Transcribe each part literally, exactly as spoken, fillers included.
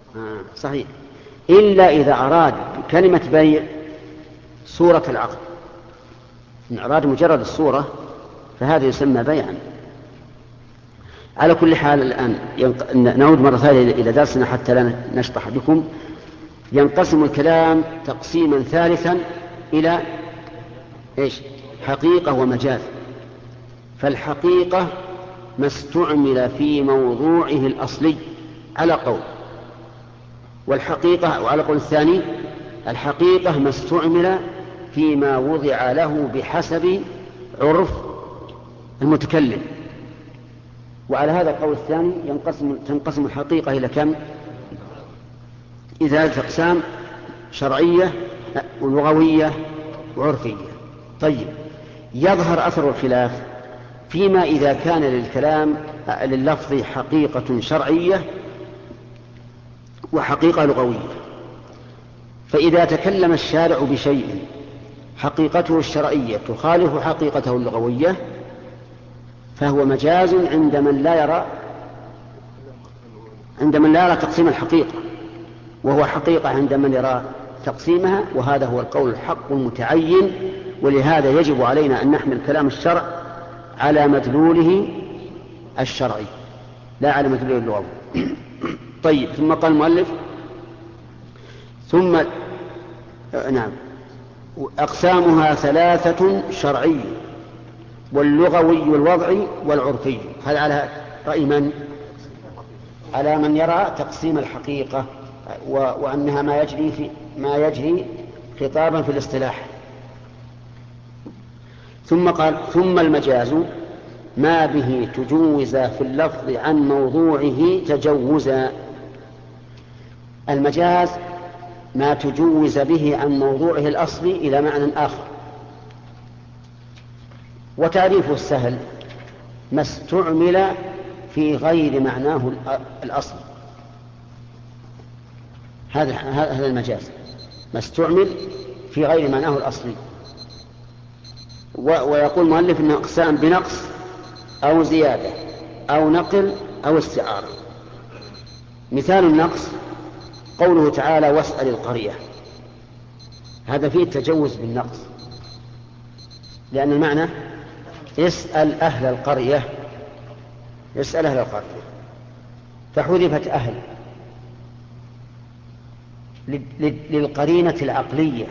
آه صحيح، إلا إذا أراد كلمة بيع صورة العقد، إن أراد مجرد الصورة فهذا يسمى بيعا. على كل حال الآن ينق... نعود مرة ثانية إلى درسنا حتى لا نشطح بكم. ينقسم الكلام تقسيما ثالثا إلى إيش؟ حقيقة ومجاز. فالحقيقة ما استعمل في موضوعه الأصلي على قول، والحقيقة وعلى قول الثاني الحقيقة ما استعمل فيما وضع له بحسب عرف المتكلم. وعلى هذا القول الثاني ينقسم تنقسم الحقيقة إلى كم؟ إذا أقسام: شرعية ولغوية وعرفية. طيب، يظهر أثر الخلاف فيما إذا كان للكلام لللفظ حقيقة شرعية وحقيقة لغوية. فإذا تكلم الشارع بشيء حقيقته الشرعية تخالف حقيقته اللغوية فهو مجاز عند من لا يرى عند من لا يرى تقسيم الحقيقة، وهو حقيقة عند من يرى تقسيمها، وهذا هو القول الحق المتعين. ولهذا يجب علينا أن نحمل كلام الشرع على مدلوله الشرعي لا على مدلوله اللغوي. طيب، ثم قال المؤلف: ثم نعم أقسامها ثلاثة: شرعي واللغوي والوضعي والعرفي. هذا على رأي من؟ على من يرى تقسيم الحقيقة وأنها ما يجري في ما يجري خطابا في الاصطلاح. ثم قال: ثم المجاز ما به تجوز في اللفظ عن موضوعه تجوزا. المجاز ما تجوز به عن موضوعه الأصلي إلى معنى آخر. وتعريفه السهل: ما استعمل في غير معناه الأصلي. هذا هذا المجاز، ما استعمل في غير معناه الأصلي. ويقول المؤلف إنه أقسام: بنقص أو زيادة أو نقل أو استعارة. مثال النقص قوله تعالى: واسأل القرية. هذا فيه التجوز بالنقص، لأن المعنى اسأل أهل القرية، اسأل أهل القرية، فحذفت أهل للقرينة العقلية.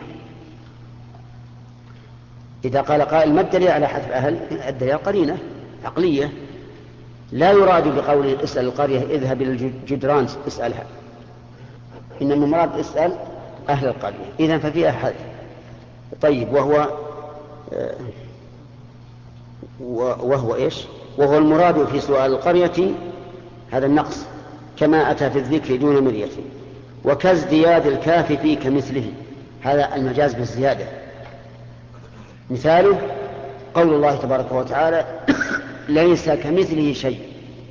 إذا قال قائل: ما الدليل على حذف أهل؟ الدليل قرينة عقلية، لا يراد بقوله اسأل القرية اذهب إلى الجدران اسألها، إنما المراد اسأل أهل القرية، إذن ففيها حذف. طيب، وهو وهو إيش؟ وهو المراد في سؤال القرية هذا النقص، كما أتى في الذكر دون مرية. وكازدياد الكاف في كمثله، هذا المجاز بالزيادة. مثاله قول الله تبارك وتعالى: ليس كمثله شيء.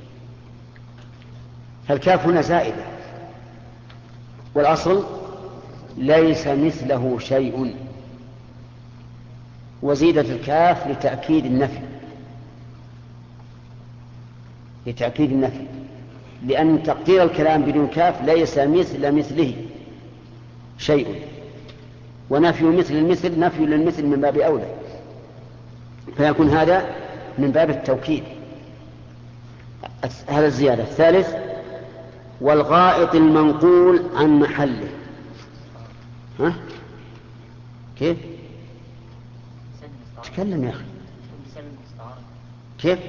فالكاف هنا زائدة، والأصل ليس مثله شيء، وزيدت الكاف لتأكيد النفي لتأكيد النفي لأن تقدير الكلام بدون كاف: ليس مثل مثله شيء، ونفي مثل المثل نفي للمثل من باب أولى، فيكون هذا من باب التوكيد. هذا الزيادة. الثالث: والغائط المنقول عن محله. ها؟ كيف؟ تكلم يا أخي. كيف؟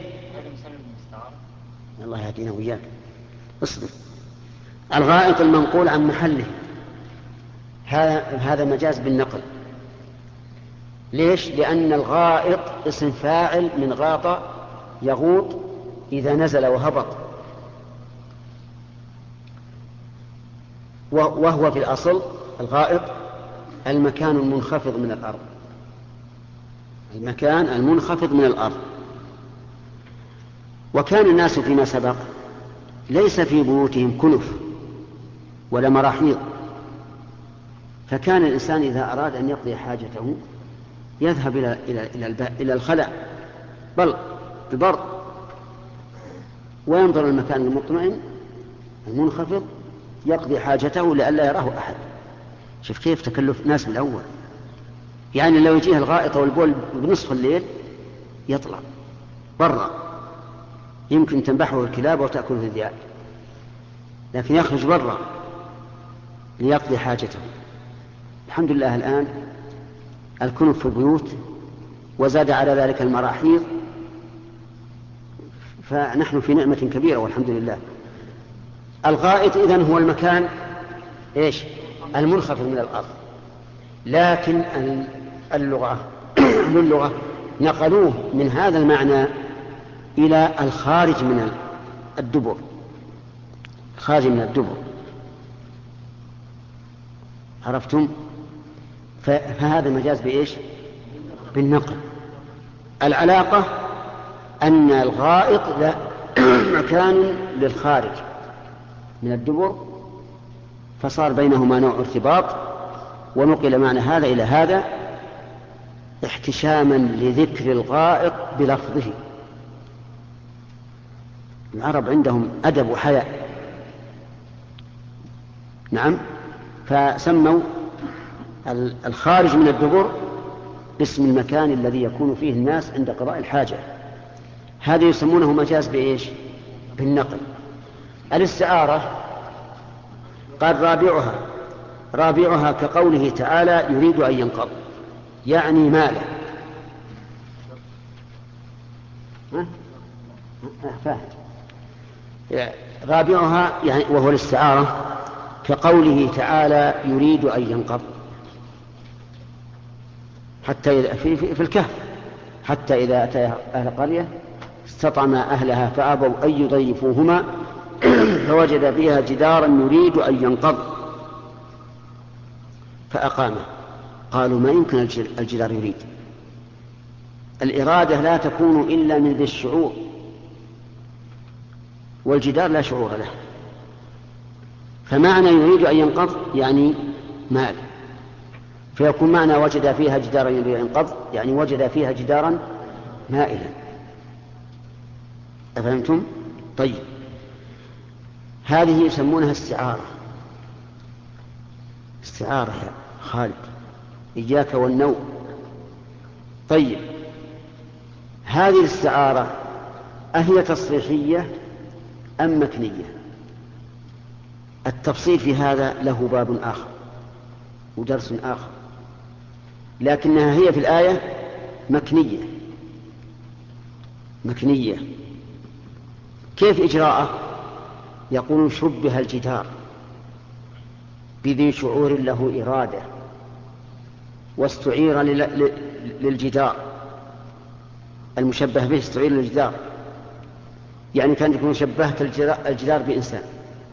الله يهدينا وإياك. اصبر. الغائط المنقول عن محله هذا هذا مجاز بالنقل. ليش؟ لأن الغائط اسم فاعل من غاط يغوط إذا نزل وهبط، وهو في الأصل الغائط المكان المنخفض من الأرض، المكان المنخفض من الأرض. وكان الناس فيما سبق ليس في بيوتهم كنف ولا مراحيض، فكان الإنسان إذا أراد أن يقضي حاجته يذهب إلى إلى إلى إلى الخلاء بل البر، وينظر المكان المطمئن المنخفض يقضي حاجته لئلا يراه أحد. شوف كيف تكلف ناس من الأول. يعني لو يجيه الغائط والبول بنصف الليل يطلع برا، يمكن تنبحه الكلاب وتأكله الذئاب، لكن يخرج برا ليقضي حاجته. الحمد لله الآن الكنف في البيوت، وزاد على ذلك المراحيض، فنحن في نعمة كبيرة والحمد لله. الغائط إذن هو المكان إيش؟ المنخفض من الأرض. لكن اللغة اللغة نقلوه من هذا المعنى إلى الخارج من الدبر، خارج من الدبر. عرفتم؟ فهذا مجاز بإيش؟ بالنقل. العلاقة أن الغائط لا مكان للخارج من الدبر، فصار بينهما نوع ارتباط، ونقل معنى هذا إلى هذا احتشاما لذكر الغائط بلفظه. العرب عندهم أدب وحياء، نعم، فسموا الخارج من الدبر باسم المكان الذي يكون فيه الناس عند قضاء الحاجة. هذا يسمونه مجاز بإيش؟ بالنقل. الاستعارة قال رابعها رابعها كقوله تعالى يريد أن ينقض، يعني ماله. فاهم؟ رابعها يعني وهو الاستعارة كقوله تعالى يريد أن ينقض، حتى في, في, في الكهف حتى إذا أتى أهل قرية استطعما أهلها فأبوا أن يضيفوهما فوجد فيها جدارا يريد أن ينقض فأقامه. قالوا ما يمكن الجدار يريد، الإرادة لا تكون إلا من ذي الشعور، والجدار لا شعور له. فمعنى يريد أن ينقض يعني مال، فيكون معنى وجد فيها جدارا يريد أن ينقض يعني وجد فيها جدارا مائلا. أفهمتم؟ طيب، هذه يسمونها استعارة. استعارة يا خالد، إياك والنوم. طيب، هذه الاستعارة أهي تصريحية أم مكنية؟ التفصيل في هذا له باب آخر ودرس آخر، لكنها هي في الآية مكنية. مكنية كيف إجراءه؟ يقول شبه الجدار بذي شعور له إرادة، واستعير للجدار، المشبه به استعير للجدار، يعني كان يكون شبهت الجدار بإنسان،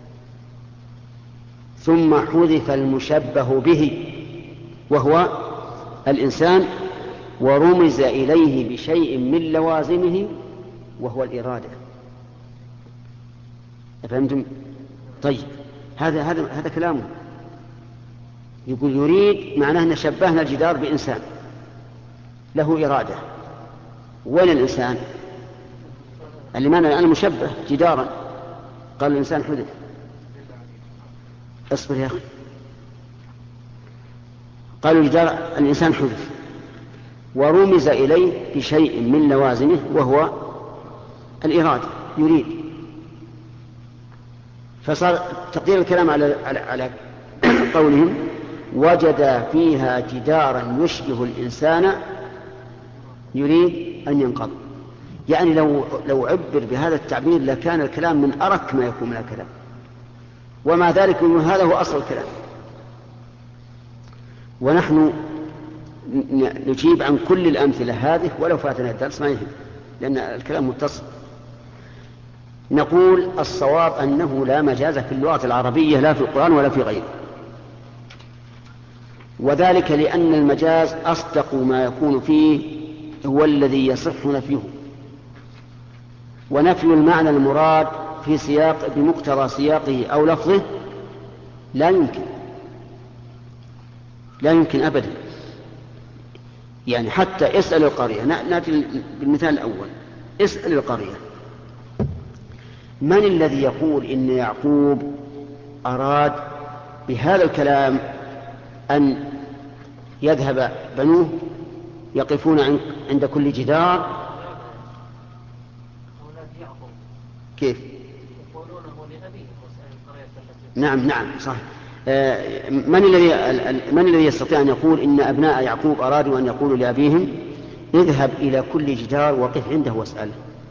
ثم حذف المشبه به وهو الإنسان، ورمز إليه بشيء من لوازمه وهو الإرادة. أفهمتم؟ طيب، هذا هذا هذا كلامه. يقول يريد معناه أن شبهنا الجدار بإنسان له إرادة. وين الإنسان؟ اللي معنى أنا مشبه جدارا، قال الإنسان حذف. اصبر يا أخي، قالوا الجدار الإنسان حذف ورمز إليه بشيء من لوازمه وهو الإرادة يريد. فصار تقدير الكلام على على, على قولهم وجد فيها جدارا يشبه الإنسان يريد أن ينقض، يعني لو لو عبر بهذا التعبير لكان الكلام من أرك ما يكون من الكلام، ومع ذلك هذا هو أصل الكلام. ونحن نجيب عن كل الأمثلة هذه ولو فاتنا الدرس ما يهم، لأن الكلام متصل. نقول الصواب أنه لا مجاز في اللغة العربية لا في القرآن ولا في غيره، وذلك لأن المجاز أصدق ما يكون فيه هو الذي يصح نفيه، ونفي المعنى المراد في سياق بمقتضى سياقه أو لفظه لا يمكن لا يمكن أبدا. يعني حتى اسأل القرية، نأتي بالمثال الأول، اسأل القرية من الذي يقول إن يعقوب أراد بهذا الكلام أن يذهب بنوه يقفون عند كل جدار. كيف؟ نعم نعم صح. من الذي من الذي يستطيع أن يقول إن أبناء يعقوب أرادوا أن يقولوا لأبيهم اذهب إلى كل جدار وقف عنده واسأله؟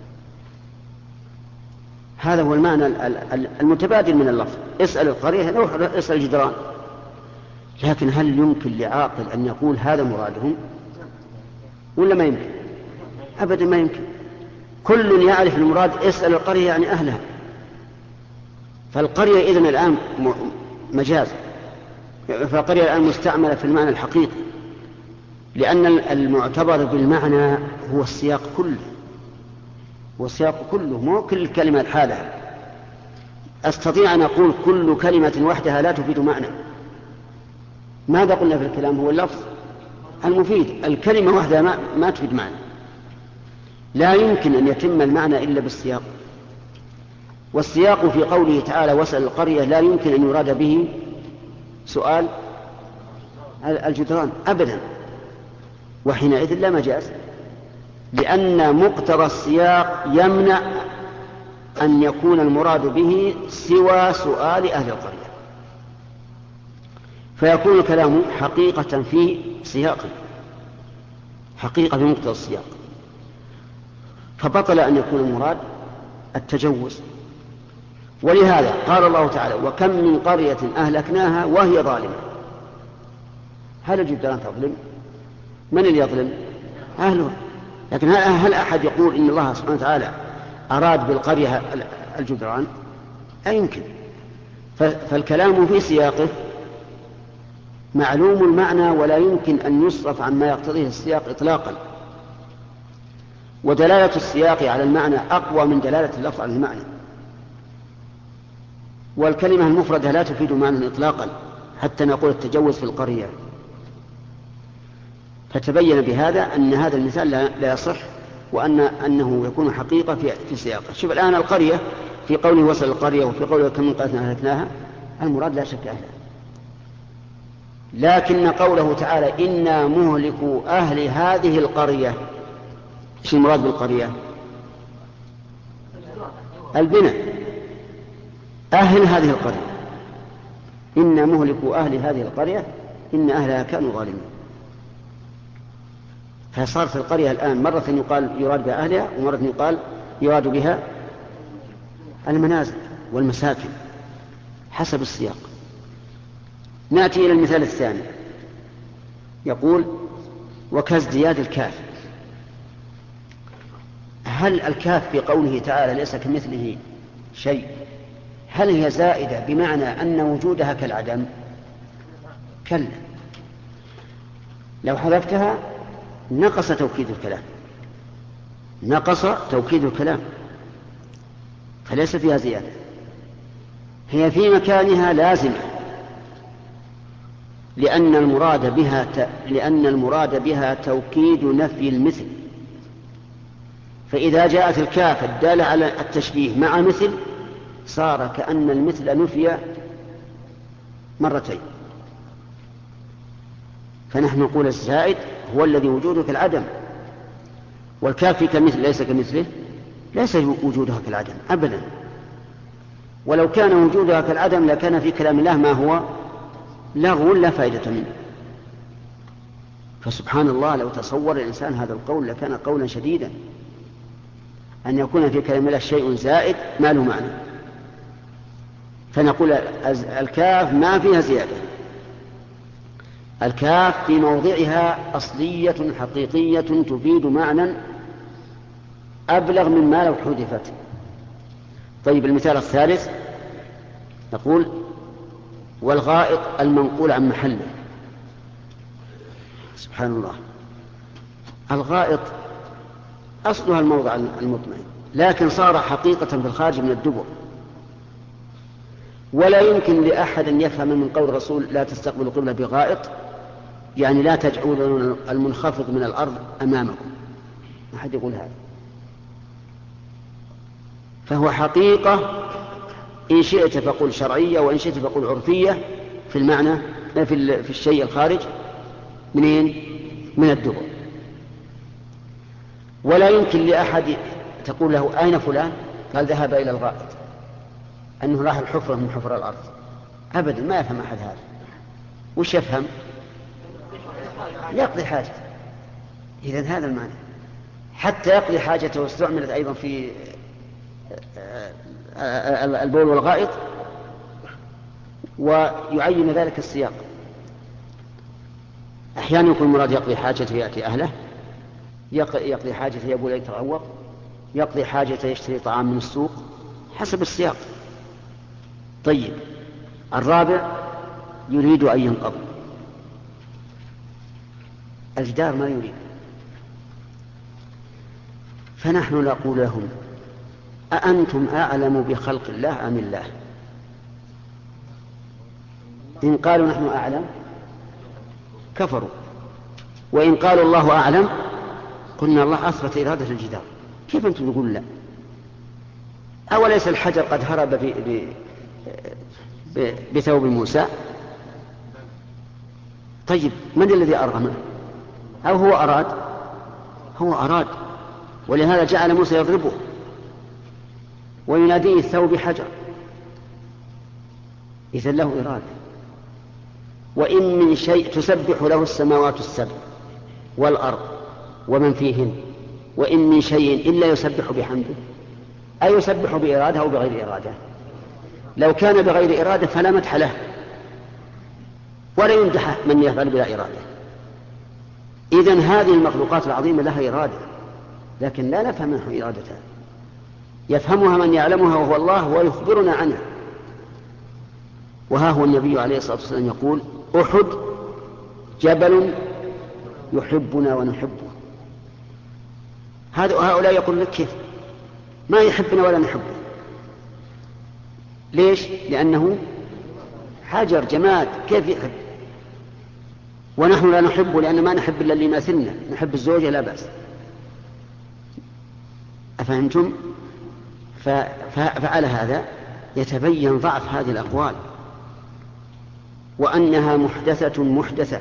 هذا هو المعنى المتبادل من اللفظ، اسأل القرية أو اسأل الجدران. لكن هل يمكن لعاقل أن يقول هذا مرادهم ولا ما يمكن؟ أبدا ما يمكن. كل يعرف المراد، اسأل القرية يعني أهلها. فالقرية إذن الآن مجاز، فالقرية الآن مستعملة في المعنى الحقيقي، لأن المعتبر بالمعنى هو السياق كله، والسياق كله مو كل كلمة حالها. أستطيع أن أقول كل كلمة وحدها لا تفيد معنى. ماذا قلنا في الكلام؟ هو اللفظ المفيد. الكلمة وحدها ما, ما تفيد معنى. لا يمكن أن يتم المعنى إلا بالسياق. والسياق في قوله تعالى واسأل القرية لا يمكن أن يراد به سؤال الجدران أبدا، وحينئذ لا مجاز، لأن مقتضى السياق يمنع أن يكون المراد به سوى سؤال أهل القرية، فيكون الكلام حقيقة في سياقه، حقيقة في مقتضى السياق، فبطل أن يكون المراد التجوز. ولهذا قال الله تعالى وكم من قرية أهلكناها وهي ظالمة. هل الجدران تظلم؟ من اللي يظلم؟ أهلها. لكن هل أحد يقول إن الله سبحانه وتعالى أراد بالقرية الجدران؟ لا يمكن. فالكلام في سياقه معلوم المعنى ولا يمكن أن يصرف عما يقتضيه السياق إطلاقا. ودلالة السياق على المعنى أقوى من دلالة اللفظ على المعنى. والكلمة المفردة لا تفيد معنى إطلاقا حتى نقول التجوز في القرية. فتبين بهذا أن هذا المثال لا يصح، وأن أنه يكون حقيقة في, في سياقه. شوف الآن القرية في قوله وصل القرية وفي قوله كم من قرية أهلكناها، المراد لا شك أهلها. لكن قوله تعالى إنا مهلكوا أهل هذه القرية، ايش المراد بالقرية؟ البناء. أهل هذه القرية، إنا مهلكوا أهل هذه القرية إن أهلها كانوا ظالمين. فصارت القرية الآن مرة يقال يراد بها أهلها، ومرة يقال يراد بها المنازل والمساكن حسب السياق. نأتي إلى المثال الثاني، يقول وكازدياد الكاف. هل الكاف في قوله تعالى ليس كمثله شيء هل هي زائدة بمعنى أن وجودها كالعدم؟ كلا، لو حذفتها نقص توكيد الكلام، نقص توكيد الكلام، فليس فيها زيادة. هي في مكانها لازمة، لأن المراد بها ت... لأن المراد بها توكيد نفي المثل. فإذا جاءت الكاف الدالة على التشبيه مع مثل صار كأن المثل نفي مرتين. فنحن نقول الزائد هو الذي وجوده كالعدم، والكاف كمثل ليس كمثله، ليس وجودها كالعدم أبدا. ولو كان وجودها كالعدم لكان في كلام الله ما هو لغو لا فائدة منه. فسبحان الله لو تصور الإنسان هذا القول لكان قولا شديدا، أن يكون في كلام الله شيء زائد ما له معنى. فنقول الكاف ما فيها زيادة، الكاف في موضعها أصلية حقيقية تفيد معنى أبلغ مما لو حذفت. طيب المثال الثالث نقول والغائط المنقول عن محله. سبحان الله، الغائط أصلها الموضع المطمئن، لكن صار حقيقة في الخارج من الدبر. ولا يمكن لأحد أن يفهم من قول الرسول لا تستقبلوا قبلة بغائط يعني لا تجعلوا المنخفض من الأرض أمامكم، ما حد يقول هذا. فهو حقيقة إن شئت فقل شرعية وإن شئت فقل عرفية في المعنى في, في الشيء الخارج منين؟ من الدبر. ولا يمكن لأحد تقول له أين فلان؟ قال ذهب إلى الغائط، أنه راح الحفرة من حفر الأرض، أبدا ما يفهم أحد هذا. وش يفهم؟ يقضي حاجته. إذن هذا المعنى، حتى يقضي حاجته واستعملت أيضا في البول والغائط، ويعين ذلك السياق. أحيانا يكون مراد يقضي حاجته يأتي أهله، يقضي حاجته يبول يتغوط، يقضي حاجته يشتري طعام من السوق، حسب السياق. طيب، الرابع يريد أن ينقض، الجدار ما يريد، فنحن نقول لهم أأنتم أعلم بخلق الله أم الله؟ إن قالوا نحن أعلم كفروا، وإن قالوا الله أعلم قلنا الله أثبت إرادة الجدار. كيف أنتم تقول لا؟ أوليس الحجر قد هرب ب... ب... ب... بثوب موسى؟ طيب، من الذي أرغمه؟ أو هو أراد؟ هو أراد، ولهذا جعل موسى يضربه ويناديه الثوب حجر. إذن له إرادة. وإن من شيء تسبح له السماوات السبع والأرض ومن فيهن وإن من شيء إلا يسبح بحمده، أي يسبح بإرادة أو بغير إرادة. لو كان بغير إرادة فلا مدح له، ولا يمدح من يفعل بلا إرادة. إذن هذه المخلوقات العظيمة لها إرادة، لكن لا نفهم منه إرادتها، يفهمها من يعلمها وهو الله ويخبرنا عنها. وها هو النبي عليه الصلاة والسلام يقول: أحد جبل يحبنا ونحبه. هؤلاء يقول لك كيف ما يحبنا ولا نحبه؟ ليش؟ لأنه حجر جماد، كيف يحب؟ ونحن لا نحبه لأن ما نحب إلا اللي يماثلنا، نحب الزوجة لا بأس. أفهمتم؟ فعلى هذا يتبين ضعف هذه الأقوال، وأنها محدثة محدثة.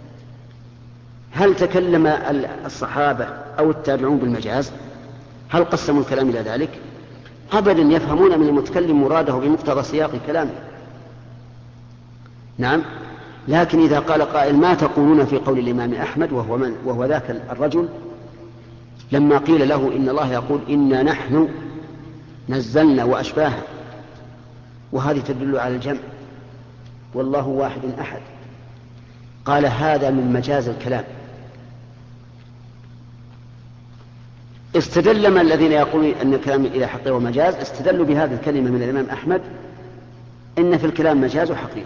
هل تكلم الصحابة أو التابعون بالمجاز؟ هل قسموا الكلام إلى ذلك؟ أبدا، يفهمون من المتكلم مراده بمقتضى سياق كلامه. نعم، لكن إذا قال قائل: ما تقولون في قول الإمام أحمد وهو, من وهو ذاك الرجل لما قيل له إن الله يقول إنا نحن نزلنا وأشباها، وهذه تدل على الجمع والله واحد أحد؟ قال: هذا من مجاز الكلام. استدل من الذين يقولون أن الكلام إلى حقيقة ومجاز، استدلوا بهذه الكلمة من الإمام أحمد إن في الكلام مجاز وحقيقة،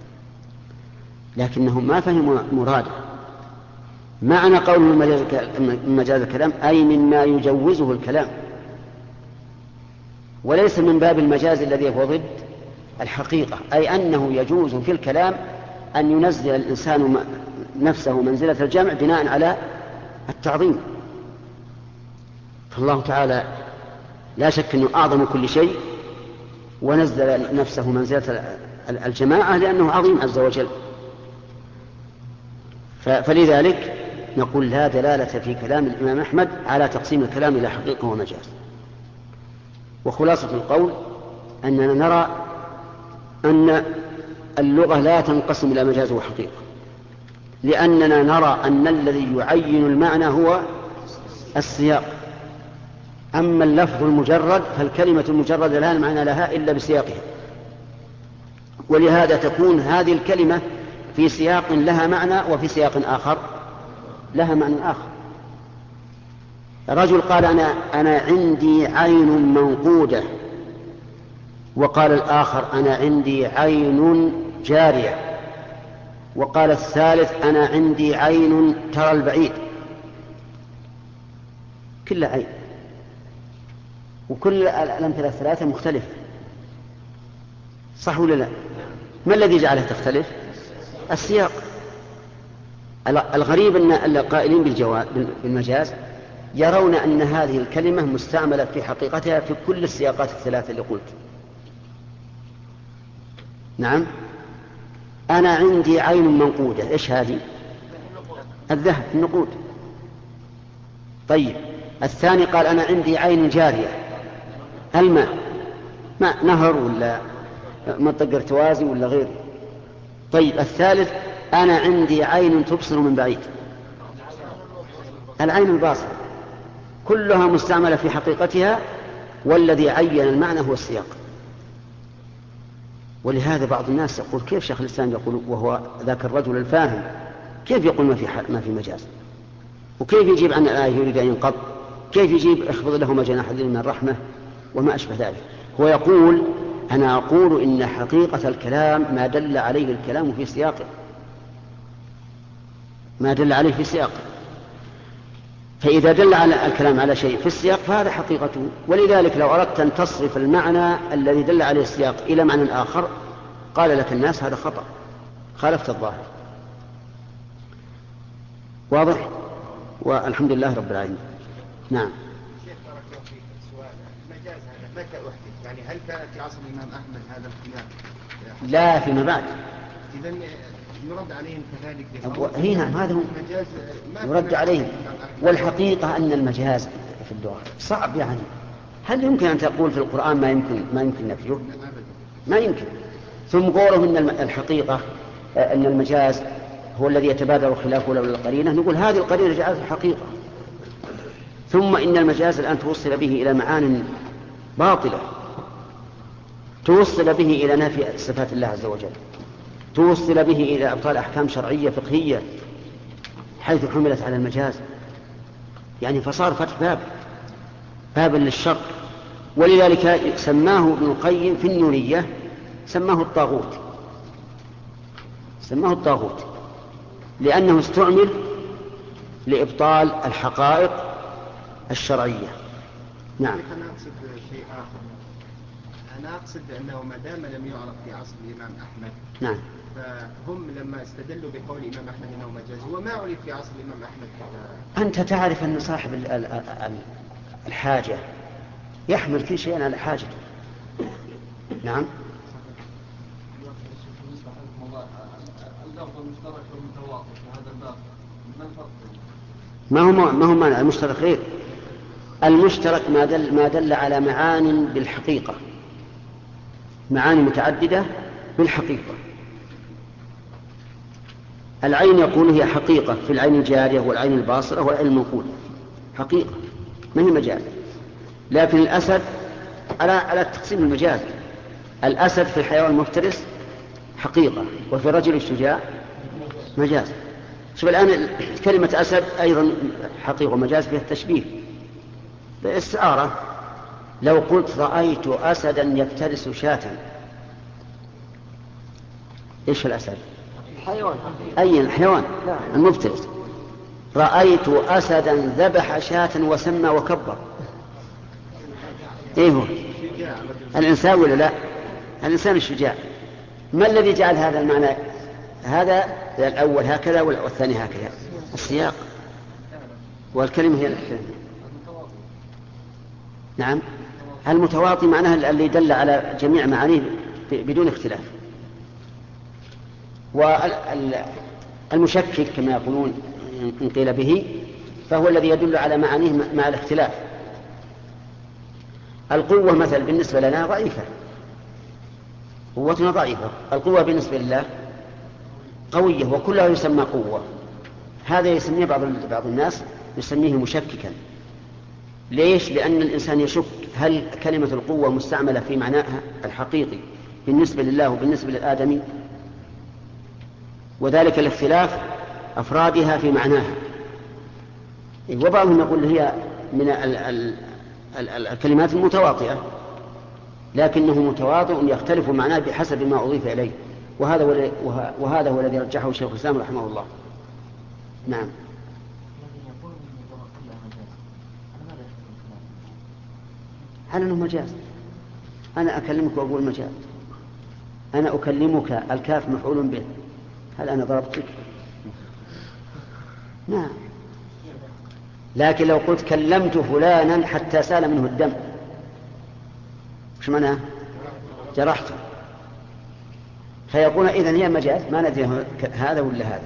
لكنهم ما فهموا مراده. معنى قول من مجاز الكلام أي مما يجوزه الكلام، وليس من باب المجاز الذي هو ضد الحقيقة، أي أنه يجوز في الكلام أن ينزل الإنسان نفسه منزلة الجمع بناء على التعظيم. فالله تعالى لا شك أنه أعظم كل شيء، ونزل نفسه منزلة الجماعة لأنه عظيم عز وجل. فلذلك نقول لا دلالة في كلام الإمام أحمد على تقسيم الكلام إلى حقيقة ومجاز. وخلاصة القول أننا نرى أن اللغة لا تنقسم إلى مجاز وحقيقة، لأننا نرى أن الذي يعين المعنى هو السياق. أما اللفظ المجرد فالكلمة المجردة لا معنى لها إلا بسياقها، ولهذا تكون هذه الكلمة في سياق لها معنى وفي سياق آخر لها معنى آخر. رجل قال: أنا, أنا عندي عين منقودة، وقال الآخر: أنا عندي عين جارية، وقال الثالث: أنا عندي عين ترى البعيد. كل عين، وكل الأمثلة الثلاثة مختلفة، صح ولا لا؟ ما الذي جعلها تختلف؟ السياق. الغريب أن القائلين بالمجاز يرون أن هذه الكلمة مستعملة في حقيقتها في كل السياقات الثلاثة اللي قلت، نعم. أنا عندي عين منقودة، إيش هذه؟ الذهب، النقود. طيب الثاني قال أنا عندي عين جارية، الماء، ماء نهر ولا منطقة ارتوازي ولا غيره. طيب الثالث أنا عندي عين تبصر من بعيد، العين الباصرة، كلها مستعملة في حقيقتها، والذي عين المعنى هو السياق. ولهذا بعض الناس يقول كيف شيخ الإسلام يقول وهو ذاك الرجل الفاهم كيف يقول ما في ما في مجاز؟ وكيف يجيب عن الآية يريد أن ينقض؟ كيف يجيب اخفض لهما جناح الذل من الرحمة وما أشبه ذلك؟ هو يقول أنا أقول إن حقيقة الكلام ما دل عليه الكلام في سياقه، ما دل عليه في سياقه. فإذا دل على الكلام على شيء في السياق فهذا حقيقته. ولذلك لو أردت أن تصرف المعنى الذي دل عليه السياق إلى معنى آخر قال لك الناس هذا خطأ، خالفت الظاهر. واضح؟ والحمد لله رب العالمين. نعم. شيخ بارك الله فيك، سؤال المجاز هذا متى أحدث؟ يعني هل كان في عصر الإمام أحمد هذا الخلاف؟ لا، فيما بعد. إذن يرد عليهم كذلك؟ هي نعم، هذا هو يرد عليهم. والحقيقة أن المجاز في اللغة صعب. يعني هل يمكن أن تقول في القرآن ما يمكن ما يمكن نفيه؟ ما يمكن. ثم قوله إن الحقيقة أن المجاز هو الذي يتبادر خلافه لولا القرينة، نقول هذه القرينة جعلت الحقيقة. ثم إن المجاز الآن توصل به إلى معان باطلة، توصل به إلى نفي صفات الله عز وجل، توصل به إلى أبطال أحكام شرعية فقهية حيث حملت على المجاز. يعني فصار فتح باب بابا للشر. ولذلك سماه ابن القيم في النونية سماه الطاغوت، سماه الطاغوت لأنه استعمل لإبطال الحقائق الشرعية. نعم. أنا أقصد شيء آخر. أنا أقصد أنه ما دام لم يعرف في عصر الإمام أحمد، نعم، فهم لما استدلوا بقول الإمام أحمد أنه مجاز وما عرف في عصر الإمام أحمد. أنت تعرف أن صاحب الحاجة يحمل كل شيء على حاجته. نعم. اللفظ المشترك والمتواطئ في هذا الباب ما الفرق؟ ما هو ما هو معنى المشترك غير المشترك ما دل ما دل على معان بالحقيقة، معاني متعددة بالحقيقة. العين يقول هي حقيقة في العين الجارية والعين الباصرة والعين المنقولة، حقيقة ما هي مجاز. لكن الأسد على على تقسيم المجاز، الأسد في الحيوان المفترس حقيقة، وفي الرجل الشجاع مجاز. شوف الآن كلمة أسد أيضا حقيقة ومجاز فيها التشبيه باستعارة. لو قلت رأيت أسدا يفترس شاة، إيش الأسد؟ حيوان. أي الحيوان المفترس. رأيت أسدا ذبح شاة وسمى وكبر، إيه هو؟ الإنسان ولا لا؟ الإنسان الشجاع. ما الذي جعل هذا المعنى هذا الأول هكذا والثاني هكذا؟ السياق، والكلمة هي الكلمة. نعم، المتواطي معناها اللي دل على جميع معانيه بدون اختلاف. والمشكك كما يقولون إن قيل به فهو الذي يدل على معانيه مع الاختلاف. القوة مثل بالنسبة لنا ضعيفة، قوتنا ضعيفة، القوة بالنسبة لله قوية، وكلها يسمى قوة. هذا يسميه بعض بعض الناس يسميه مشككا. ليش؟ لأن الإنسان يشك هل كلمة القوة مستعملة في معناها الحقيقي بالنسبة لله وبالنسبة للآدمي، وذلك الاختلاف أفرادها في معناها. وبعضهم يقول هي من ال ال ال الكلمات المتواطئة، لكنه متواطئ يختلف معناه بحسب ما أضيف إليه، وهذا وهذا هو الذي رجحه الشيخ الإسلام رحمه الله. نعم. هل أنه مجاز؟ أنا أكلمك وأقول مجاز، أنا أكلمك الكاف مفعول به، هل أنا ضربتك؟ نعم. لكن لو قلت كلمت فلانا حتى سال منه الدم، وش معناه؟ جرحته. فيقول إذن هي مجاز، ما ندري هذا ولا هذا.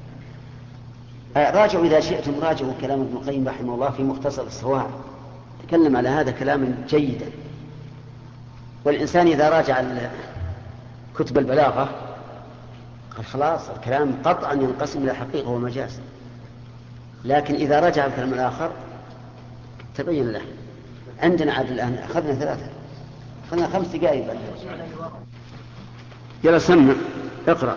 راجعوا إذا شئتم راجعوا كلام ابن القيم رحمه الله في مختصر الصواعق، تكلم على هذا كلاما جيدا. والإنسان إذا راجع كتب البلاغة قال خلاص الكلام قطعا ينقسم إلى حقيقة ومجاز، لكن إذا رجع الكلام الآخر تبين له. عندنا عاد الآن أخذنا ثلاثة، أخذنا خمس دقائق بعد. يلا سمع اقرأ.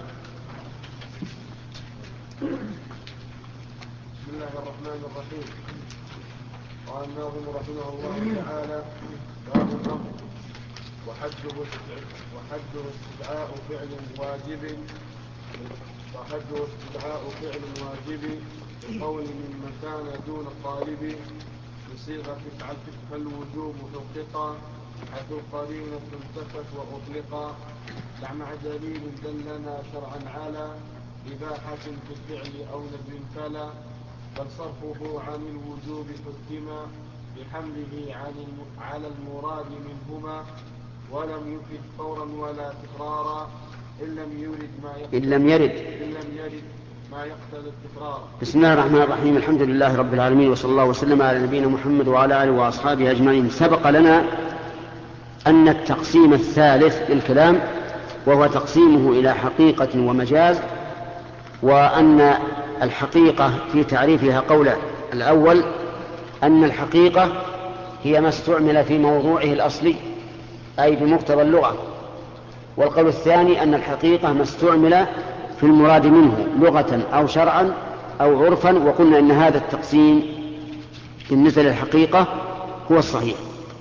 بسم الله الرحمن الرحيم. قال الناظم رحمه الله تعالى: باب الأمر وحده وحده استدعاء فعل واجب وحده استدعاء فعل واجب بقول من مكان دون الطالب بصيغة افعل فالوجوب حققا حيث القرينة انتفت وأطلقا دع مع دليل دلنا شرعا على إباحة في الفعل أو نبي فلا بل صرفه عن الوجوب حكما بحمله على المراد منهما ولم يفد فورا ولا تكرارا إن لم يرد ما يقتضي إن لم يرد إن لم يرد ما يقتضي التكرار. بسم الله الرحمن الرحيم. الحمد لله رب العالمين، وصلى الله وسلم على نبينا محمد وعلى آله وأصحابه أجمعين. سبق لنا أن التقسيم الثالث للكلام وهو تقسيمه إلى حقيقة ومجاز، وأن الحقيقة في تعريفها قولا: الأول أن الحقيقة هي ما استعمل في موضوعه الأصلي أي بمقتضى اللغة، والقول الثاني أن الحقيقة ما استعمل في المراد منه لغة أو شرعا أو عرفا. وقلنا إن هذا التقسيم بالنسبة للحقيقة هو الصحيح.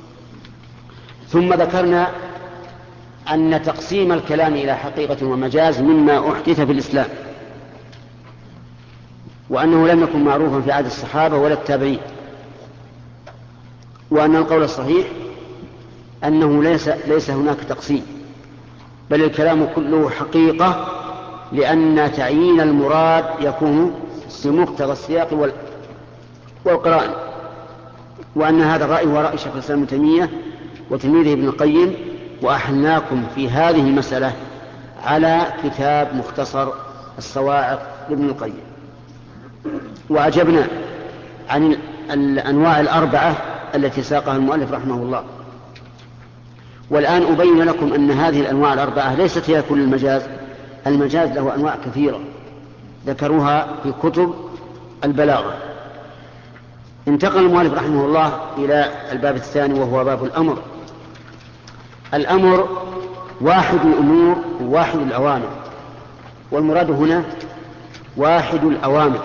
ثم ذكرنا أن تقسيم الكلام إلى حقيقة ومجاز مما أحدث في الإسلام، وأنه لم يكن معروفا في عهد الصحابة ولا التابعين، وأن القول الصحيح أنه ليس, ليس هناك تقسيم، بل الكلام كله حقيقة، لأن تعيين المراد يكون بمقتضى السياق والقرائن. وأن هذا الرأي هو رأي شيخ الإسلام ابن تيمية وتلميذه ابن القيم، وأحلناكم في هذه المسألة على كتاب مختصر الصواعق لابن القيم. وأجبنا عن الأنواع الأربعة التي ساقها المؤلف رحمه الله. والآن أبين لكم أن هذه الأنواع الأربعة ليست هي كل المجاز، المجاز له أنواع كثيرة ذكروها في كتب البلاغة. انتقل المؤلف رحمه الله إلى الباب الثاني وهو باب الأمر. الأمر واحد الأمور وواحد الأوامر، والمراد هنا واحد الأوامر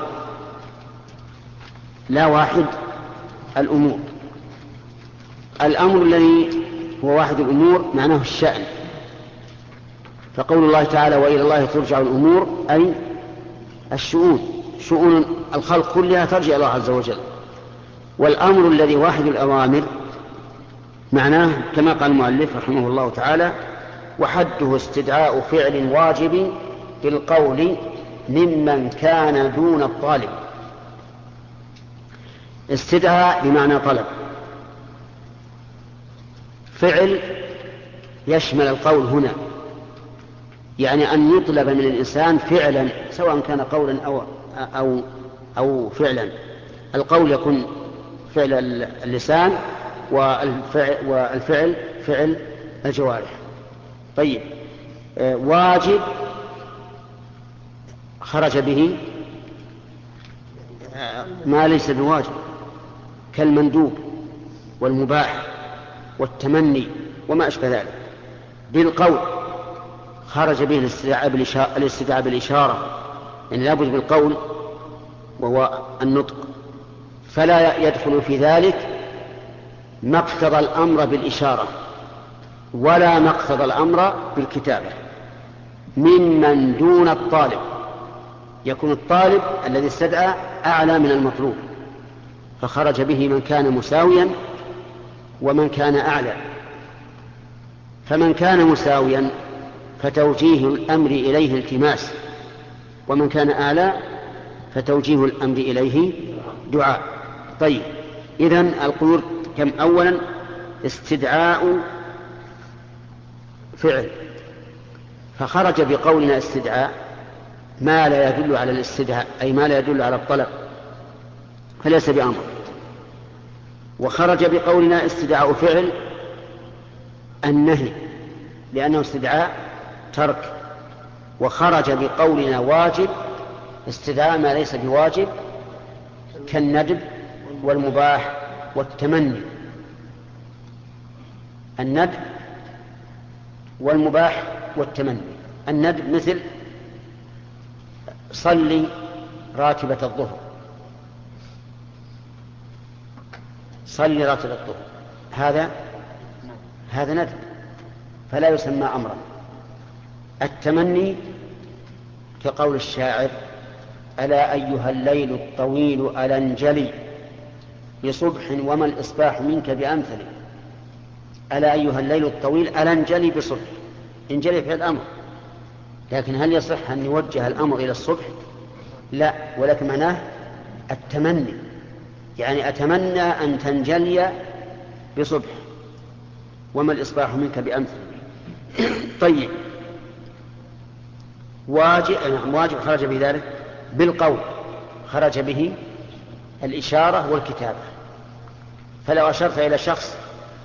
لا واحد الأمور. الأمر الذي هو واحد الأمور معناه الشأن، فقول الله تعالى: وإلى الله ترجع الأمور، أي الشؤون، شؤون الخلق كلها ترجع إلى الله عز وجل. والأمر الذي واحد الأوامر معناه كما قال المؤلف رحمه الله تعالى: وحده استدعاء فعل واجب بالقول ممن كان دون الطالب. استدعاء بمعنى طلب، فعل يشمل القول هنا، يعني أن يطلب من الإنسان فعلا سواء كان قولا أو, أو, أو فعلا. القول يكون فعل اللسان، والفعل, والفعل فعل الجوارح. طيب، واجب خرج به ما ليس بواجب كالمندوب والمباح والتمني وما أشبه ذلك. بالقول خرج به الاستدعاء بالإشارة، يعني لابد بالقول وهو النطق، فلا يدخل في ذلك ما اقتضى الأمر بالإشارة ولا ما اقتضى الأمر بالكتابة. ممن دون الطالب، يكون الطالب الذي استدعى أعلى من المطلوب، فخرج به من كان مساويا ومن كان أعلى. فمن كان مساويا فتوجيه الأمر إليه التماس، ومن كان أعلى فتوجيه الأمر إليه دعاء. طيب، إذن القيود كم؟ أولا استدعاء فعل، فخرج بقولنا استدعاء ما لا يدل على الاستدعاء، أي ما لا يدل على الطلب، فليس بأمر. وخرج بقولنا استدعاء فعل النهي لأنه استدعاء ترك. وخرج بقولنا واجب استدعاء ما ليس بواجب كالندب والمباح والتمني. الندب والمباح والتمني. الندب مثل صلي راتبة الظهر، صلي راتبة الظهر، هذا هذا ندب فلا يسمى أمرا. التمني كقول الشاعر: ألا أيها الليل الطويل ألا انجلي بصبح وما الإصباح منك بأمثل. ألا أيها الليل الطويل ألا انجلي بصبح، انجلي في الأمر، لكن هل يصح أن يوجه الأمر إلى الصبح؟ لا، ولكن معناه التمني، يعني أتمنى أن تنجلي بصبح وما الإصباح منك بأمثل. طيب، واجب واجب خرج بذلك بالقول، خرج به الإشارة والكتابة. فلو أشرت إلى شخص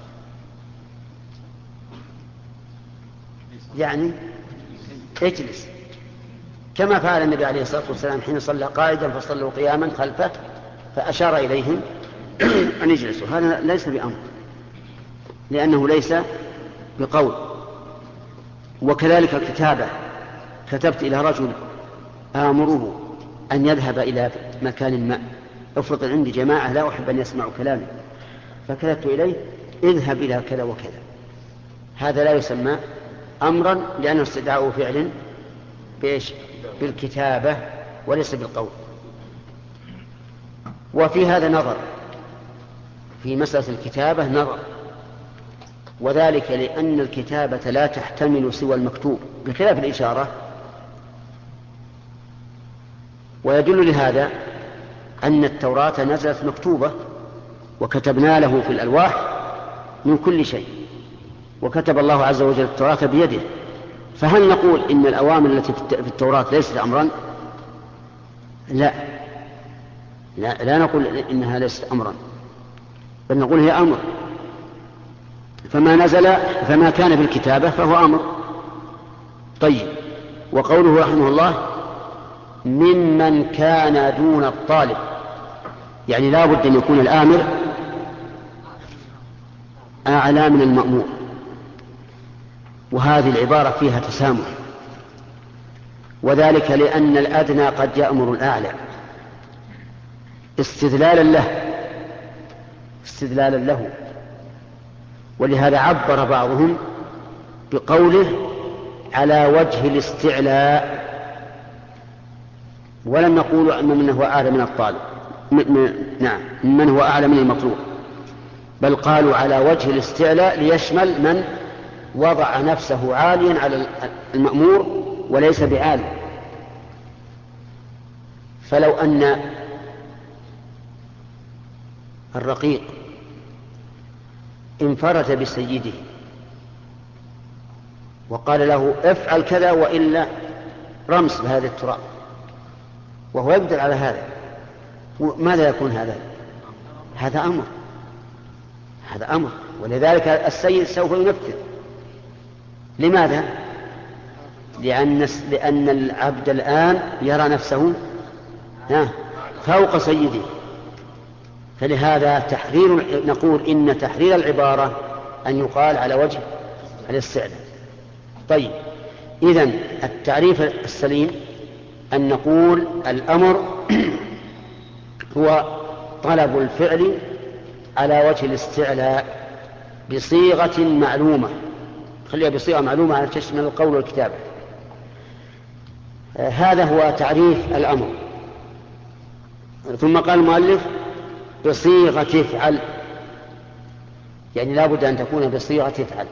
يعني اجلس، كما فعل النبي عليه الصلاة والسلام حين صلى قائدا فصلوا قياما خلفه فأشار إليهم أن يجلسوا، هذا ليس بأمر لأنه ليس بقول. وكذلك الكتابة، كتبت إلى رجل آمره أن يذهب إلى مكان ما، افرض عندي جماعة لا أحب أن يسمعوا كلامي فكتبت إليه اذهب إلى كذا وكذا، هذا لا يسمى أمرا لأنه استدعاء فعل بإيش؟ بالكتابة وليس بالقول. وفي هذا نظر، في مسألة الكتابة نظر، وذلك لأن الكتابة لا تحتمل سوى المكتوب بخلاف الإشارة. ويدل لهذا أن التوراة نزلت مكتوبة وكتبنا له في الألواح من كل شيء، وكتب الله عز وجل التوراة بيده. فهل نقول إن الأوامر التي في التوراة ليست أمرا؟ لا. لا, لا نقول إنها ليست أمرا، بل نقول هي أمر. فما نزل فما كان بالكتابة فهو أمر. طيب، وقوله رحمه الله ممن كان دون الطالب، يعني لا بد أن يكون الآمر أعلى من المأمور، وهذه العبارة فيها تسامح، وذلك لأن الأدنى قد يأمر الأعلى استدلالا له استدلالا له ولهذا عبر بعضهم بقوله على وجه الاستعلاء، ولم يقولوا من هو أعلى من الطالب، نعم من هو أعلى من المطلوب، بل قالوا على وجه الاستعلاء ليشمل من وضع نفسه عاليا على المأمور وليس بعالي. فلو أن الرقيق انفرد بسيده وقال له افعل كذا وإلا رمس بهذا التراب، وهو يقدر على هذا، ماذا يكون هذا؟ هذا أمر، هذا أمر. ولذلك السيد سوف ينفذ. لماذا؟ لأن, لأن العبد الآن يرى نفسه فوق سيده. فلهذا تحرير نقول إن تحرير العبارة أن يقال على وجه الاستعلاء. طيب، إذن التعريف السليم أن نقول الأمر هو طلب الفعل على وجه الاستعلاء بصيغة معلومة، خليها بصيغة معلومة على تشمل القول والكتابة. هذا هو تعريف الأمر. ثم قال المؤلف بصيغة افعل، يعني لا بد أن تكون بصيغة افعل،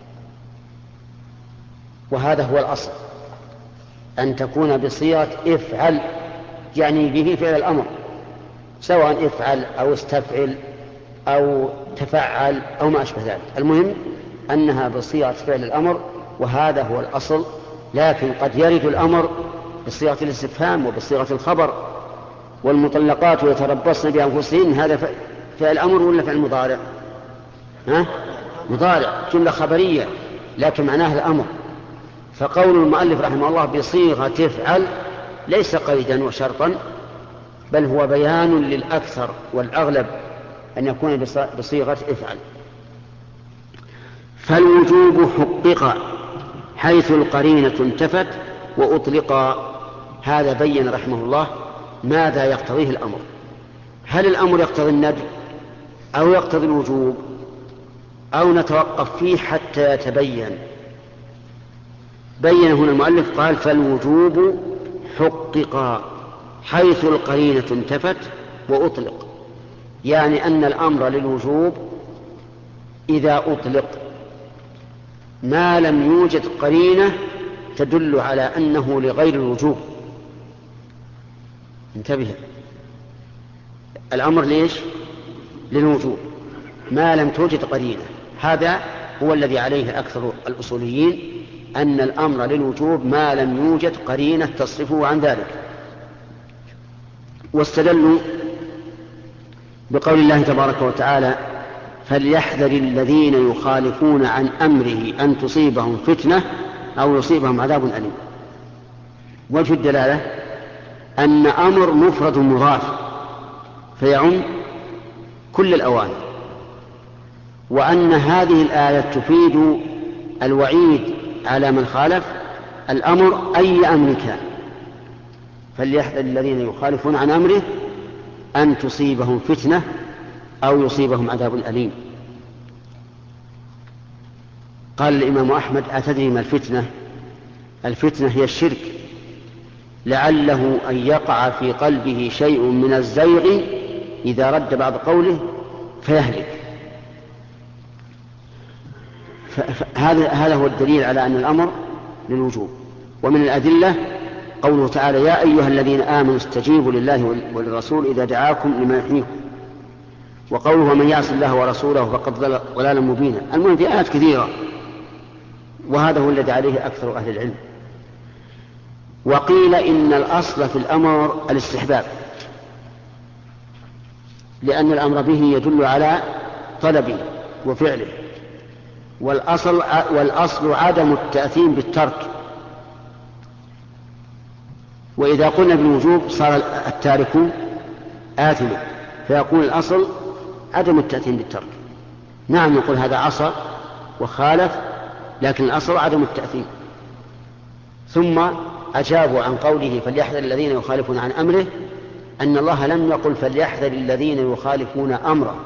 وهذا هو الأصل أن تكون بصيغة افعل، يعني به فعل الأمر، سواء افعل أو استفعل أو تفعل أو ما أشبه ذلك، المهم أنها بصيغة فعل الأمر، وهذا هو الأصل لكن قد يرد الأمر بصيغة الاستفهام وبصيغة الخبر، والمطلقات يتربصن بأنفسهن، هذا فعل أمر ولا فعل مضارع؟ ها؟ مضارع، جملة خبرية لكن معناها الأمر. فقول المؤلف رحمه الله بصيغة تفعل ليس قيدا وشرطا، بل هو بيان للأكثر والأغلب أن يكون بصيغة افعل. فالوجوب حقق حيث القرينة انتفت وأطلق. هذا بين رحمه الله ماذا يقتضيه الأمر، هل الأمر يقتضي الندب أو يقتضي الوجوب أو نتوقف فيه حتى يتبين. بين هنا المؤلف قال فالوجوب حقق حيث القرينة انتفت وأطلق، يعني أن الأمر للوجوب إذا أطلق ما لم يوجد قرينة تدل على أنه لغير الوجوب. انتبه، الأمر ليش؟ للوجوب ما لم توجد قرينة. هذا هو الذي عليه أكثر الأصوليين، أن الأمر للوجوب ما لم يوجد قرينة تصرفه عن ذلك. واستدلوا بقول الله تبارك وتعالى فليحذر الذين يخالفون عن أمره أن تصيبهم فتنة أو يصيبهم عذاب أليم. وجه الدلالة أن أمر مفرد مضاف فيعم كل الأوامر، وأن هذه الآية تفيد الوعيد على من خالف الأمر أي أمر كان. فليحذر الذين يخالفون عن أمره أن تصيبهم فتنة أو يصيبهم عذاب أليم. قال الإمام أحمد أتدري ما الفتنة؟ الفتنة هي الشرك، لعله أن يقع في قلبه شيء من الزيغ إذا رد بعض قوله فيهلك. هذا هذا هو الدليل على أن الأمر للوجوب. ومن الأدلة قوله تعالى يا أيها الذين آمنوا استجيبوا لله وللرسول إذا دعاكم لما يحييكم، وقوله ومن يعص الله ورسوله فقد ضل ضلالا مبينا. المهم في آيات كثيرة، وهذا هو الذي عليه أكثر أهل العلم. وقيل إن الأصل في الأمر الاستحباب، لأن الأمر به يدل على طلبه وفعله، والأصل, والأصل عدم التأثيم بالترك. وإذا قلنا بالوجوب صار التارك آثما، فيكون الأصل عدم التأثيم بالترك. نعم نقول هذا عصى وخالف، لكن الأصل عدم التأثيم. ثم أجابوا عن قوله فليحذر الذين يخالفون عن أمره أن الله لم يقل فليحذر الذين يخالفون أمره،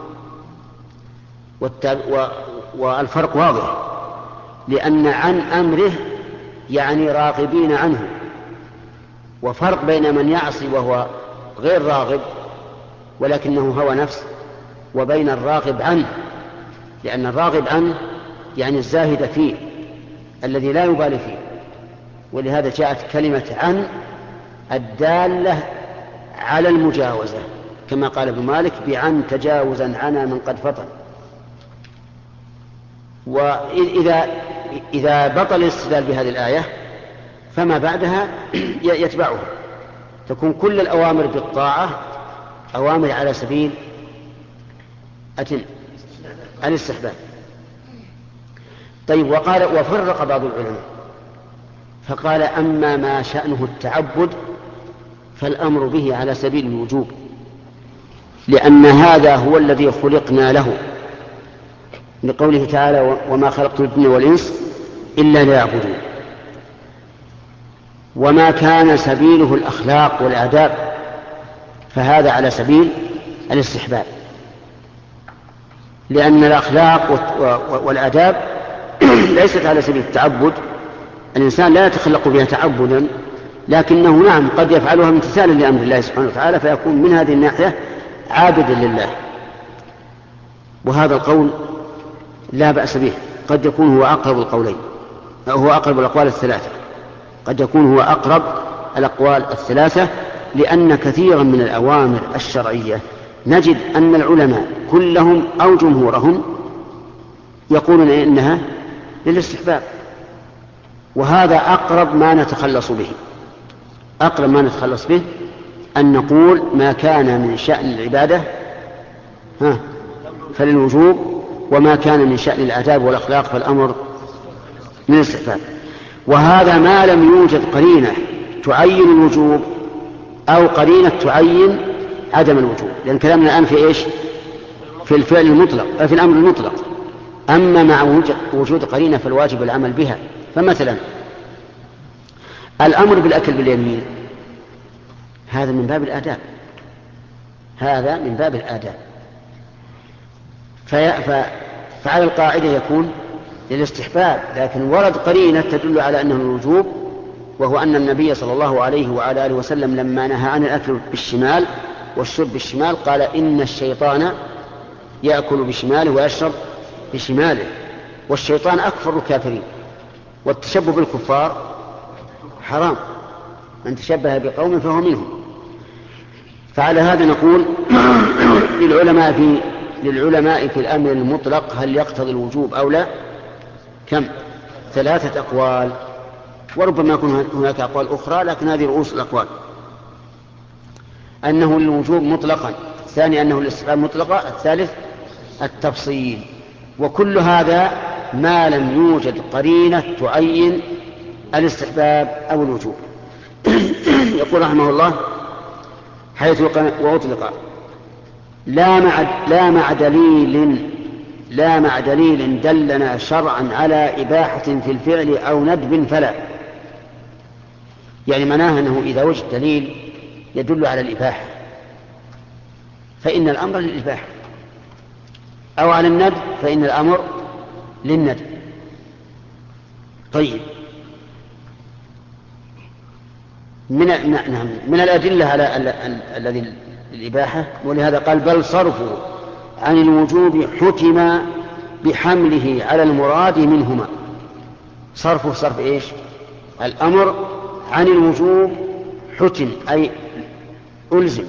والفرق واضح، لأن عن أمره يعني راغبين عنه، وفرق بين من يعصي وهو غير راغب ولكنه هوى نفس، وبين الراغب عنه، لأن الراغب عنه يعني الزاهد فيه الذي لا يبالي فيه. ولهذا جاءت كلمة عن الدالة على المجاوزة، كما قال ابن مالك بعن تجاوزا عنا من قد فطن. وإذا إذا بطل الاستدلال بهذه الآية فما بعدها يتبعها، تكون كل الأوامر بالطاعة أوامر على سبيل أتم الاستحباب. طيب، وقال وفرق بعض العلماء فقال أما ما شأنه التعبد فالأمر به على سبيل الوجوب، لأن هذا هو الذي خلقنا له، لقوله تعالى وما خلقت الجن والإنس إلا ليعبدون. وما كان سبيله الأخلاق والآداب فهذا على سبيل الاستحباب، لأن الأخلاق والآداب ليست على سبيل التعبد، الإنسان لا يتخلق بها تعبدا، لكنه نعم قد يفعلها امتثالا لأمر الله سبحانه وتعالى، فيكون من هذه الناحية عابدا لله. وهذا القول لا بأس به، قد يكون هو أقرب القولين، هو أقرب الأقوال الثلاثة، قد يكون هو أقرب الأقوال الثلاثة، لأن كثيرا من الأوامر الشرعية نجد أن العلماء كلهم أو جمهورهم يقولون إنها للاستحباب، وهذا أقرب ما نتخلص به، أقرب ما نتخلص به أن نقول ما كان من شأن العبادة ها فللوجوب، وما كان من شأن الآداب والأخلاق فالأمر من الاستحباب. وهذا ما لم يوجد قرينة تعين الوجوب أو قرينة تعين عدم الوجوب، لأن كلامنا الآن في إيش؟ في الفعل المطلق، في الأمر المطلق. أما مع وجود قرينة فالواجب العمل بها. فمثلا الأمر بالأكل باليمين هذا من باب الآداب، هذا من باب الآداب، فعلى القاعدة يكون للاستحباب، لكن ورد قرينة تدل على أنه الوجوب، وهو أن النبي صلى الله عليه وعلى آله وسلم لما نهى عن الأكل بالشمال والشرب بالشمال قال إن الشيطان يأكل بشماله ويشرب بشماله، والشيطان أكفر الكافرين، والتشبه بالكفار حرام، من تشبه بقوم فهو منهم. فعلى هذا نقول للعلماء في للعلماء في الأمر المطلق هل يقتضي الوجوب أو لا كم؟ ثلاثة أقوال، وربما يكون هناك أقوال أخرى، لكن هذه رؤوس الأقوال: أنه للوجوب مطلقا، الثاني أنه للاستحباب مطلقا، الثالث التفصيل. وكل هذا ما لم يوجد قرينة تعين الاستحباب أو الوجوب. يقول رحمه الله حيث وأطلق لا مع لا مع دليل لا مع دليل دلنا شرعا على إباحة في الفعل أو ندب فلا. يعني معناها أنه إذا وجد دليل يدل على الإباحة فإن الأمر للإباحة، أو على الندب فإن الأمر للندب. طيب، من نعم من الأدلة على الذي الإباحة، ولهذا قال بل صرفه عن الوجوب حكم بحمله على المراد منهما. صرفه صرف إيش؟ الأمر عن الوجوب حكم أي ألزم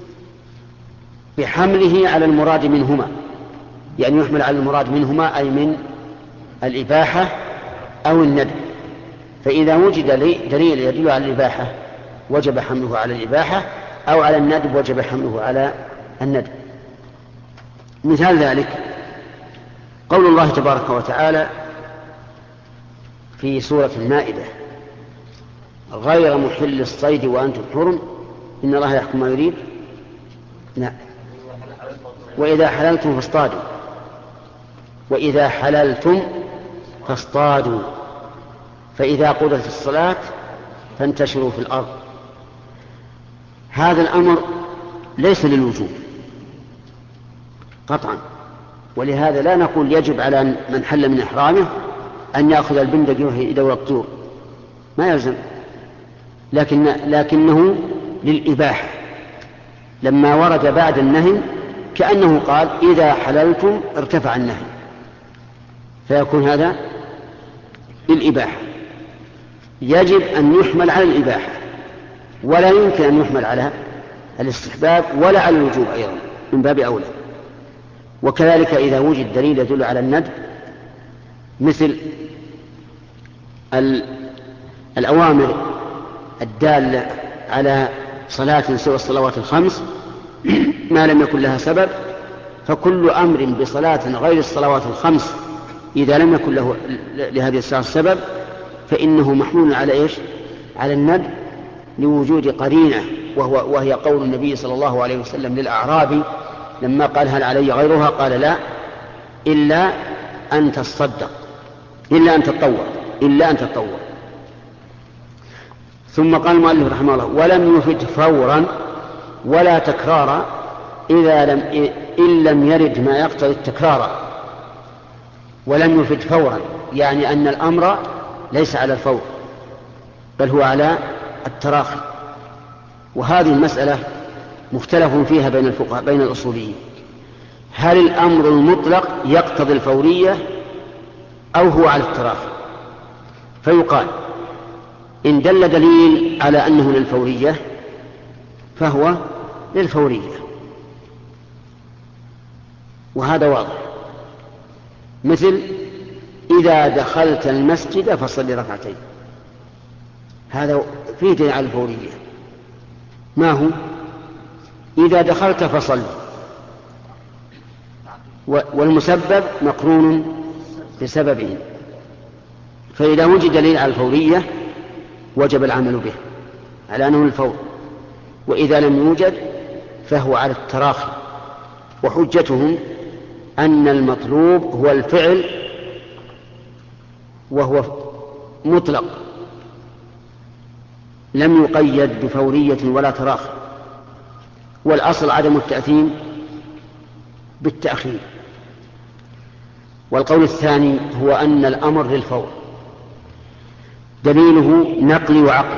بحمله على المراد منهما، يعني يحمل على المراد منهما أي من الإباحة أو الندب. فإذا وجد دليل يدل على الإباحة وجب حمله على الإباحة، أو على الندب وجب حمله على الندب. مثال ذلك قول الله تبارك وتعالى في سورة المائدة: غير محل الصيد وأنتم حرم إن الله يحكم ما يريد. لا، وإذا حللتم فاصطادوا، وإذا حللتم فاصطادوا، فإذا قضت الصلاة فانتشروا في الأرض. هذا الأمر ليس للوجوب قطعا، ولهذا لا نقول يجب على من حل من إحرامه أن يأخذ البندق يدور الطور، ما يلزم، لكن لكنه للإباحة. لما ورد بعد النهي كأنه قال إذا حللتم ارتفع النهي، فيكون هذا للإباحة، يجب أن يحمل على الإباحة، ولا يمكن أن يحمل على الاستحباب ولا على الوجوب أيضا من باب أولى. وكذلك إذا وجد دليل يدل على الندب مثل الأوامر الدالة على صلاة سوى الصلوات الخمس ما لم يكن لها سبب، فكل أمر بصلاة غير الصلوات الخمس إذا لم يكن له لهذه الصلاة السبب فإنه محمول على إيش؟ على الندب، لوجود قرينة، وهو وهي قول النبي صلى الله عليه وسلم للأعرابي لما قال هل علي غيرها؟ قال لا، إلا أن تصدق، إلا أن تتطوع، إلا أن تتطوع. ثم قال المؤلف رحمه الله: ولم يفد فورا ولا تكرارا إذا لم إن لم يرد ما يقتضي التكرار. ولم يفد فورا يعني أن الأمر ليس على الفور بل هو على التراخي. وهذه المسألة مختلف فيها بين الفقهاء بين الأصوليين، هل الأمر المطلق يقتضي الفورية أو هو على التراخي؟ فيقال إن دل دليل على أنه للفورية فهو للفورية، وهذا واضح، مثل إذا دخلت المسجد فصل ركعتين، هذا فيه دليل على الفورية. ما هو؟ إذا دخلت فصل، والمسبب مقرون بسببه، فإذا وجد دليل على الفورية وجب العمل به على أنه الفور، وإذا لم يوجد فهو على التراخي. وحجتهم أن المطلوب هو الفعل وهو مطلق لم يقيد بفورية ولا تراخي، والأصل عدم التأثيم بالتأخير. والقول الثاني هو أن الأمر للفور، دليله نقلي وعقلي.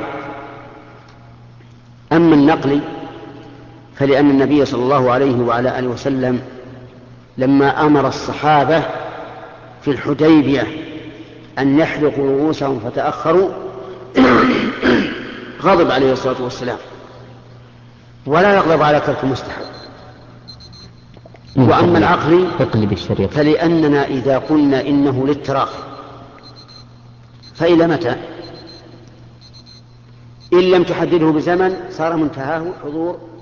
أما النقلي فلأن النبي صلى الله عليه وعلى آله وسلم لما أمر الصحابة في الحديبية أن يحلقوا رؤوسهم فتأخروا غضب عليه الصلاة والسلام، ولا يغضب على ترك المستحب. وأما العقل فلأننا إذا قلنا إنه للتراخي فإلى متى؟ إن لم تحدده بزمن صار منتهاه حضور